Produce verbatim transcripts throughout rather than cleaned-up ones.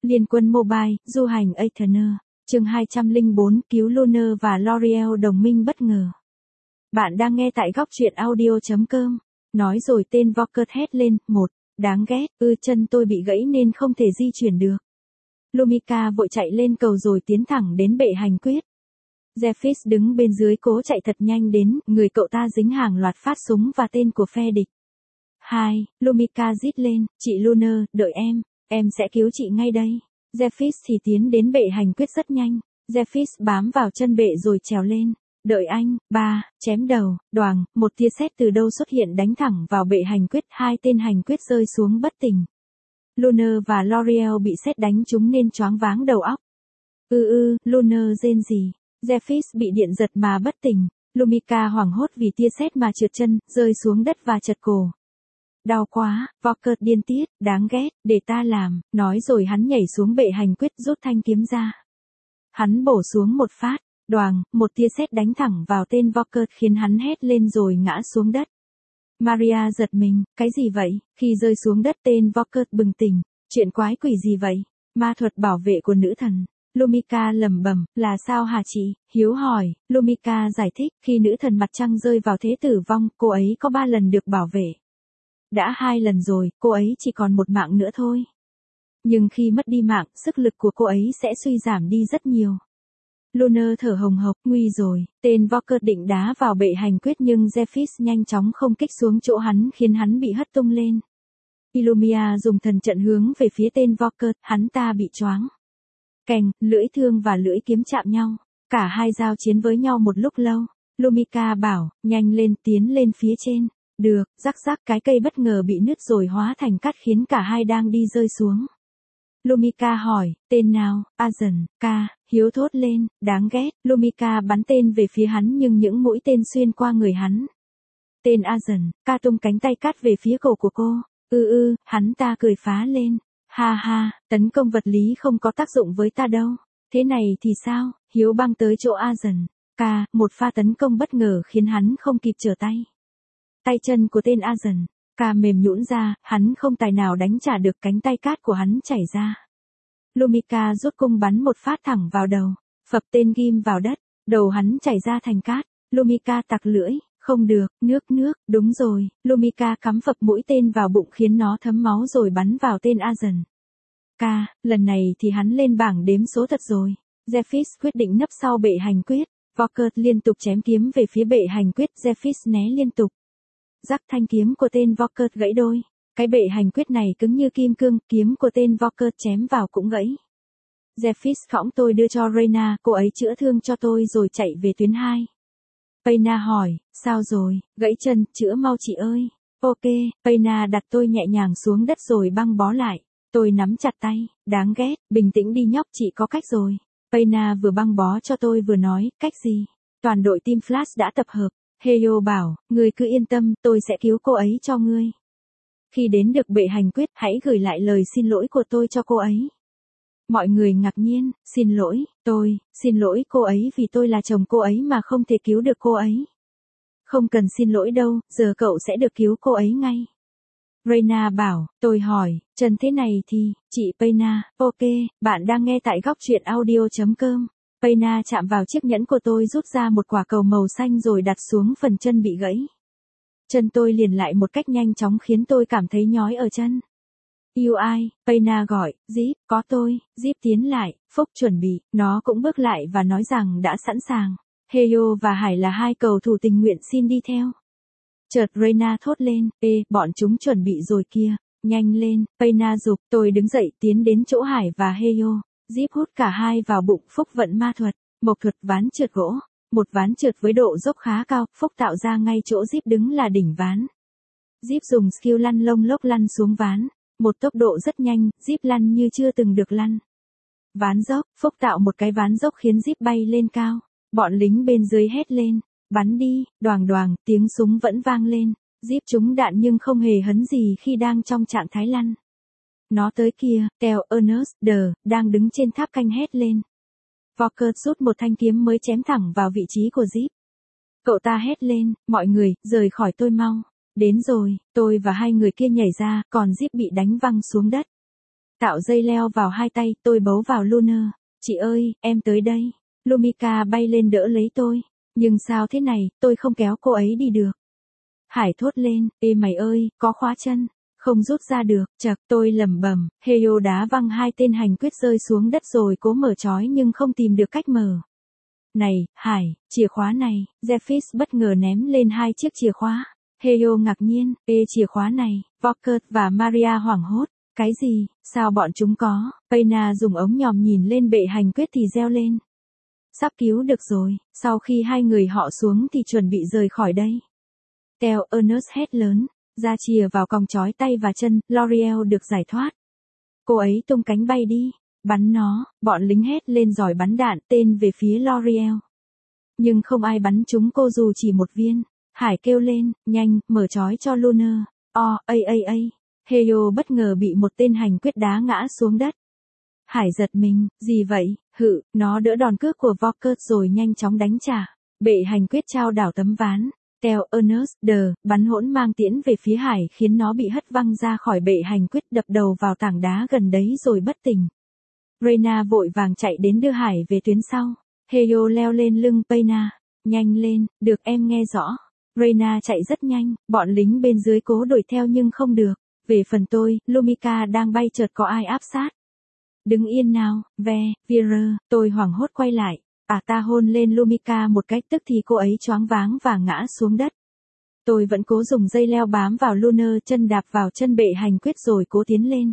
Liên quân mobile, du hành Aetherner. Chương hai trăm lẻ bốn, cứu Lunar và L'Oreal đồng minh bất ngờ. Bạn đang nghe tại góc truyện audio chấm com. Nói rồi tên Voker hét lên, một, đáng ghét, ư chân tôi bị gãy nên không thể di chuyển được. Lumika vội chạy lên cầu rồi tiến thẳng đến bệ hành quyết. Zephyr đứng bên dưới cố chạy thật nhanh đến, người cậu ta dính hàng loạt phát súng và tên của phe địch. Hai, Lumika rít lên, chị Lunar, đợi em, em sẽ cứu chị ngay đây. Zephyr thì tiến đến bệ hành quyết rất nhanh. Zephyr bám vào chân bệ rồi trèo lên. Đợi anh. Ba, chém đầu, đoàng, một tia sét từ đâu xuất hiện đánh thẳng vào bệ hành quyết, hai tên hành quyết rơi xuống bất tỉnh. Lunar và L'Oreal bị sét đánh trúng nên choáng váng đầu óc. Ư ư, Lunar rên rỉ. Zephyr bị điện giật mà bất tỉnh. Lumika hoảng hốt vì tia sét mà trượt chân, rơi xuống đất và chật cổ. Đau quá, Voker điên tiết, đáng ghét, để ta làm, nói rồi hắn nhảy xuống bệ hành quyết rút thanh kiếm ra. Hắn bổ xuống một phát, đoàng, một tia sét đánh thẳng vào tên Voker khiến hắn hét lên rồi ngã xuống đất. Maria giật mình, cái gì vậy? Khi rơi xuống đất tên Voker bừng tỉnh, chuyện quái quỷ gì vậy? Ma thuật bảo vệ của nữ thần. Lumika lẩm bẩm, là sao hả chị? Hiếu hỏi. Lumika giải thích, khi nữ thần mặt trăng rơi vào thế tử vong, cô ấy có ba lần được bảo vệ. Đã hai lần rồi, cô ấy chỉ còn một mạng nữa thôi. Nhưng khi mất đi mạng, sức lực của cô ấy sẽ suy giảm đi rất nhiều. Lunar thở hồng hộc, nguy rồi, tên Voker định đá vào bệ hành quyết nhưng Zephyr nhanh chóng không kích xuống chỗ hắn khiến hắn bị hất tung lên. Illumia dùng thần trận hướng về phía tên Voker, hắn ta bị choáng. Kèng, lưỡi thương và lưỡi kiếm chạm nhau, cả hai giao chiến với nhau một lúc lâu. Lumika bảo, nhanh lên tiến lên phía trên. Được, rắc rắc cái cây bất ngờ bị nứt rồi hóa thành cát khiến cả hai đang đi rơi xuống. Lumika hỏi, tên nào? Azen, ca, Hiếu thốt lên, đáng ghét. Lumika bắn tên về phía hắn nhưng những mũi tên xuyên qua người hắn. Tên Azen, ca tung cánh tay cát về phía cổ của cô. Ư ư, hắn ta cười phá lên. Ha ha, tấn công vật lý không có tác dụng với ta đâu. Thế này thì sao? Hiếu băng tới chỗ Azen. Ca, một pha tấn công bất ngờ khiến hắn không kịp trở tay. Tay chân của tên Azen, ca mềm nhũn ra, hắn không tài nào đánh trả được cánh tay cát của hắn chảy ra. Lumika rút cung bắn một phát thẳng vào đầu, phập tên ghim vào đất, đầu hắn chảy ra thành cát. Lumika tặc lưỡi, không được, nước nước, đúng rồi, Lumika cắm phập mũi tên vào bụng khiến nó thấm máu rồi bắn vào tên Azen. Ca, lần này thì hắn lên bảng đếm số thật rồi. Zephyr quyết định nấp sau bệ hành quyết, Voker liên tục chém kiếm về phía bệ hành quyết, Zephyr né liên tục. Rắc thanh kiếm của tên Voker gãy đôi. Cái bệ hành quyết này cứng như kim cương, kiếm của tên Voker chém vào cũng gãy. Zephyr khõng tôi đưa cho Reyna, cô ấy chữa thương cho tôi rồi chạy về tuyến hai. Payna hỏi, sao rồi, gãy chân, chữa mau chị ơi. Ok, Payna đặt tôi nhẹ nhàng xuống đất rồi băng bó lại. Tôi nắm chặt tay, đáng ghét, bình tĩnh đi nhóc, chị có cách rồi. Payna vừa băng bó cho tôi vừa nói, cách gì? Toàn đội Team Flash đã tập hợp. Heyo bảo, ngươi cứ yên tâm, tôi sẽ cứu cô ấy cho ngươi. Khi đến được bệ hành quyết, hãy gửi lại lời xin lỗi của tôi cho cô ấy. Mọi người ngạc nhiên, xin lỗi, tôi, xin lỗi cô ấy vì tôi là chồng cô ấy mà không thể cứu được cô ấy. Không cần xin lỗi đâu, giờ cậu sẽ được cứu cô ấy ngay. Reyna bảo, tôi hỏi, chân thế này thì, chị Payna, ok, bạn đang nghe tại góc truyện audio chấm com. Payna chạm vào chiếc nhẫn của tôi rút ra một quả cầu màu xanh rồi đặt xuống phần chân bị gãy. Chân tôi liền lại một cách nhanh chóng khiến tôi cảm thấy nhói ở chân. Yêu ai? Payna gọi, Zip, có tôi. Zip tiến lại, Phúc chuẩn bị, nó cũng bước lại và nói rằng đã sẵn sàng. Heyo và Hải là hai cầu thủ tình nguyện xin đi theo. Chợt Reyna thốt lên, ê, bọn chúng chuẩn bị rồi kia, nhanh lên. Payna giục, tôi đứng dậy tiến đến chỗ Hải và Heyo. Zip hút cả hai vào bụng. Phúc vận ma thuật, mộc thuật ván trượt gỗ. Một ván trượt với độ dốc khá cao, Phúc tạo ra ngay chỗ Zip đứng là đỉnh ván. Zip dùng skill lăn lông lốc lăn xuống ván. Một tốc độ rất nhanh, Zip lăn như chưa từng được lăn. Ván dốc, Phúc tạo một cái ván dốc khiến Zip bay lên cao. Bọn lính bên dưới hét lên, bắn đi, đoàng đoàng, tiếng súng vẫn vang lên. Zip trúng đạn nhưng không hề hấn gì khi đang trong trạng thái lăn. Nó tới kia, Theo Ernest Đờ, đang đứng trên tháp canh hét lên. Voker rút một thanh kiếm mới chém thẳng vào vị trí của Zip. Cậu ta hét lên, mọi người, rời khỏi tôi mau. Đến rồi, tôi và hai người kia nhảy ra, còn Zip bị đánh văng xuống đất. Tạo dây leo vào hai tay, tôi bấu vào Luna. Chị ơi, em tới đây. Lumika bay lên đỡ lấy tôi. Nhưng sao thế này, tôi không kéo cô ấy đi được. Hải thốt lên, ê mày ơi, có khóa chân. Không rút ra được, chật, tôi lẩm bẩm. Heyo đá văng hai tên hành quyết rơi xuống đất rồi cố mở trói nhưng không tìm được cách mở. Này, Hải, chìa khóa này. Jeffis bất ngờ ném lên hai chiếc chìa khóa. Heyo ngạc nhiên, ê chìa khóa này. Volkert và Maria hoảng hốt. Cái gì, sao bọn chúng có? Payna dùng ống nhòm nhìn lên bệ hành quyết thì reo lên. Sắp cứu được rồi, sau khi hai người họ xuống thì chuẩn bị rời khỏi đây. Theo Ernest hét lớn, ra chìa vào còng trói tay và chân, L'Oreal được giải thoát. Cô ấy tung cánh bay đi, bắn nó, bọn lính hét lên giỏi bắn đạn tên về phía L'Oreal. Nhưng không ai bắn trúng cô dù chỉ một viên. Hải kêu lên, nhanh, mở trói cho Luna. O, a a a. Heyo bất ngờ bị một tên hành quyết đá ngã xuống đất. Hải giật mình, gì vậy, hự, nó đỡ đòn cước của Volkert rồi nhanh chóng đánh trả. Bệ hành quyết trao đảo tấm ván. Theo Ernest, đờ, bắn hỗn mang tiễn về phía Hải khiến nó bị hất văng ra khỏi bệ hành quyết đập đầu vào tảng đá gần đấy rồi bất tỉnh. Reyna vội vàng chạy đến đưa Hải về tuyến sau. Heyo leo lên lưng Payna. Nhanh lên, được em nghe rõ. Reyna chạy rất nhanh, bọn lính bên dưới cố đuổi theo nhưng không được. Về phần tôi, Lumika đang bay chợt có ai áp sát. Đứng yên nào, ve, Vera, tôi hoảng hốt quay lại. À ta hôn lên Lumika một cách tức thì cô ấy choáng váng và ngã xuống đất. Tôi vẫn cố dùng dây leo bám vào Luna, chân đạp vào chân bệ hành quyết rồi cố tiến lên.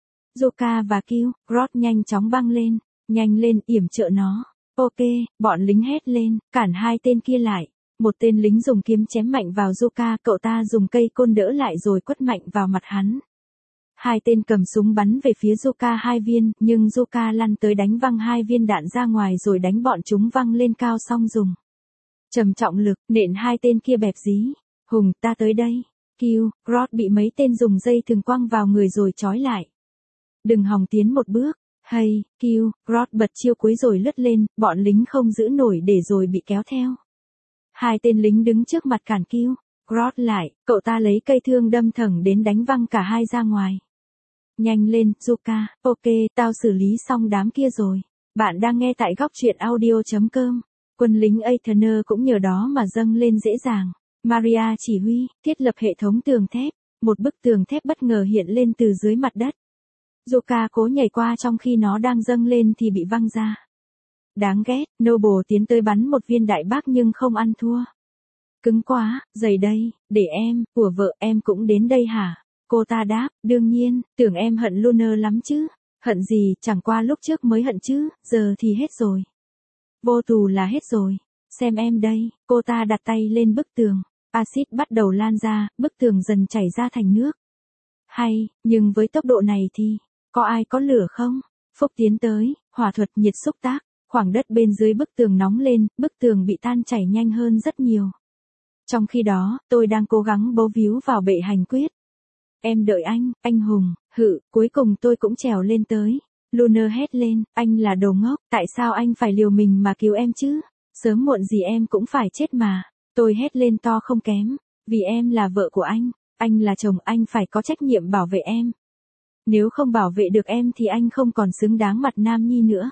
Zuka và Q, Rod nhanh chóng băng lên, nhanh lên yểm trợ nó. Ok, bọn lính hét lên, cản hai tên kia lại. Một tên lính dùng kiếm chém mạnh vào Zuka, cậu ta dùng cây côn đỡ lại rồi quất mạnh vào mặt hắn. Hai tên cầm súng bắn về phía Zuka hai viên, nhưng Zuka lăn tới đánh văng hai viên đạn ra ngoài rồi đánh bọn chúng văng lên cao xong dùng trầm trọng lực, nện hai tên kia bẹp dí. Hùng, ta tới đây. Q, Rod bị mấy tên dùng dây thừng quăng vào người rồi trói lại. Đừng hòng tiến một bước. Hay, Q, Rod bật chiêu cuối rồi lướt lên, bọn lính không giữ nổi để rồi bị kéo theo. Hai tên lính đứng trước mặt cản Q. Rod lại, cậu ta lấy cây thương đâm thẳng đến đánh văng cả hai ra ngoài. Nhanh lên, Zuka, ok, tao xử lý xong đám kia rồi. Bạn đang nghe tại góc truyện audio.com. Quân lính Aetherner cũng nhờ đó mà dâng lên dễ dàng. Maria chỉ huy, thiết lập hệ thống tường thép. Một bức tường thép bất ngờ hiện lên từ dưới mặt đất. Zuka cố nhảy qua trong khi nó đang dâng lên thì bị văng ra. Đáng ghét, Noble tiến tới bắn một viên đại bác nhưng không ăn thua. Cứng quá, dày đây, để em, của vợ em cũng đến đây hả? Cô ta đáp, đương nhiên, tưởng em hận Luna lắm chứ. Hận gì, chẳng qua lúc trước mới hận chứ, giờ thì hết rồi. Vô tù là hết rồi. Xem em đây, cô ta đặt tay lên bức tường. Axit bắt đầu lan ra, bức tường dần chảy ra thành nước. Hay, nhưng với tốc độ này thì, có ai có lửa không? Phúc tiến tới, hỏa thuật nhiệt xúc tác, khoảng đất bên dưới bức tường nóng lên, bức tường bị tan chảy nhanh hơn rất nhiều. Trong khi đó, tôi đang cố gắng bấu víu vào bệ hành quyết. Em đợi anh, anh hùng, hự, cuối cùng tôi cũng trèo lên tới. Luna hét lên, anh là đồ ngốc, tại sao anh phải liều mình mà cứu em chứ? Sớm muộn gì em cũng phải chết mà. Tôi hét lên to không kém, vì em là vợ của anh, anh là chồng, anh phải có trách nhiệm bảo vệ em. Nếu không bảo vệ được em thì anh không còn xứng đáng mặt nam nhi nữa.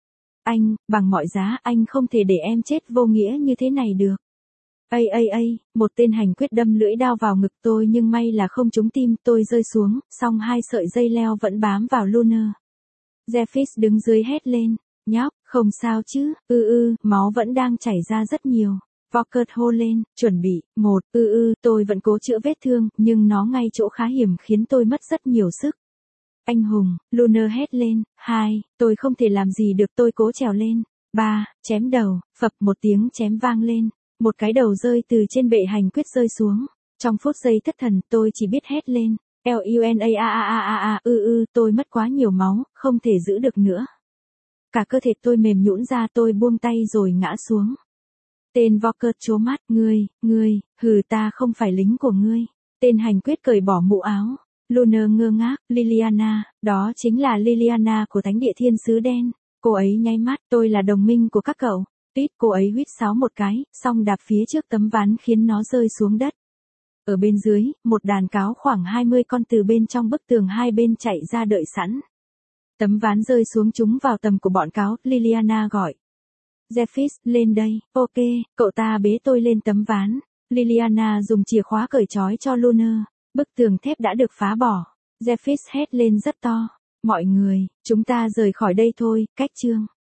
Anh, bằng mọi giá anh không thể để em chết vô nghĩa như thế này được. Ây ây ây, một tên hành quyết đâm lưỡi đao vào ngực tôi nhưng may là không trúng tim, tôi rơi xuống, song hai sợi dây leo vẫn bám vào Luna. Jeffis đứng dưới hét lên, nhóc, không sao chứ, ư ư, máu vẫn đang chảy ra rất nhiều. Volkert hô lên, chuẩn bị, một, ư ư, tôi vẫn cố chữa vết thương, nhưng nó ngay chỗ khá hiểm khiến tôi mất rất nhiều sức. Anh hùng, Luna hét lên, hai, tôi không thể làm gì được, tôi cố trèo lên. Ba, chém đầu, phập một tiếng chém vang lên. Một cái đầu rơi từ trên bệ hành quyết rơi xuống. Trong phút giây thất thần tôi chỉ biết hét lên. Luna a a a a a ư ư tôi mất quá nhiều máu, không thể giữ được nữa. Cả cơ thể tôi mềm nhũn ra, tôi buông tay rồi ngã xuống. Tên Volkert trố mắt, ngươi, ngươi, hừ ta không phải lính của ngươi. Tên hành quyết cởi bỏ mũ áo. Luna ngơ ngác, Liliana, đó chính là Liliana của Thánh địa Thiên sứ đen. Cô ấy nháy mắt, tôi là đồng minh của các cậu. Tít, cô ấy huýt sáo một cái, xong đạp phía trước tấm ván khiến nó rơi xuống đất. Ở bên dưới, một đàn cáo khoảng hai mươi con từ bên trong bức tường hai bên chạy ra đợi sẵn. Tấm ván rơi xuống trúng vào tầm của bọn cáo, Liliana gọi. Jeffis, lên đây, ok, cậu ta bế tôi lên tấm ván. Liliana dùng chìa khóa cởi trói cho Luna. Bức tường thép đã được phá bỏ. Jeffis hét lên rất to. Mọi người, chúng ta rời khỏi đây thôi, cách chương.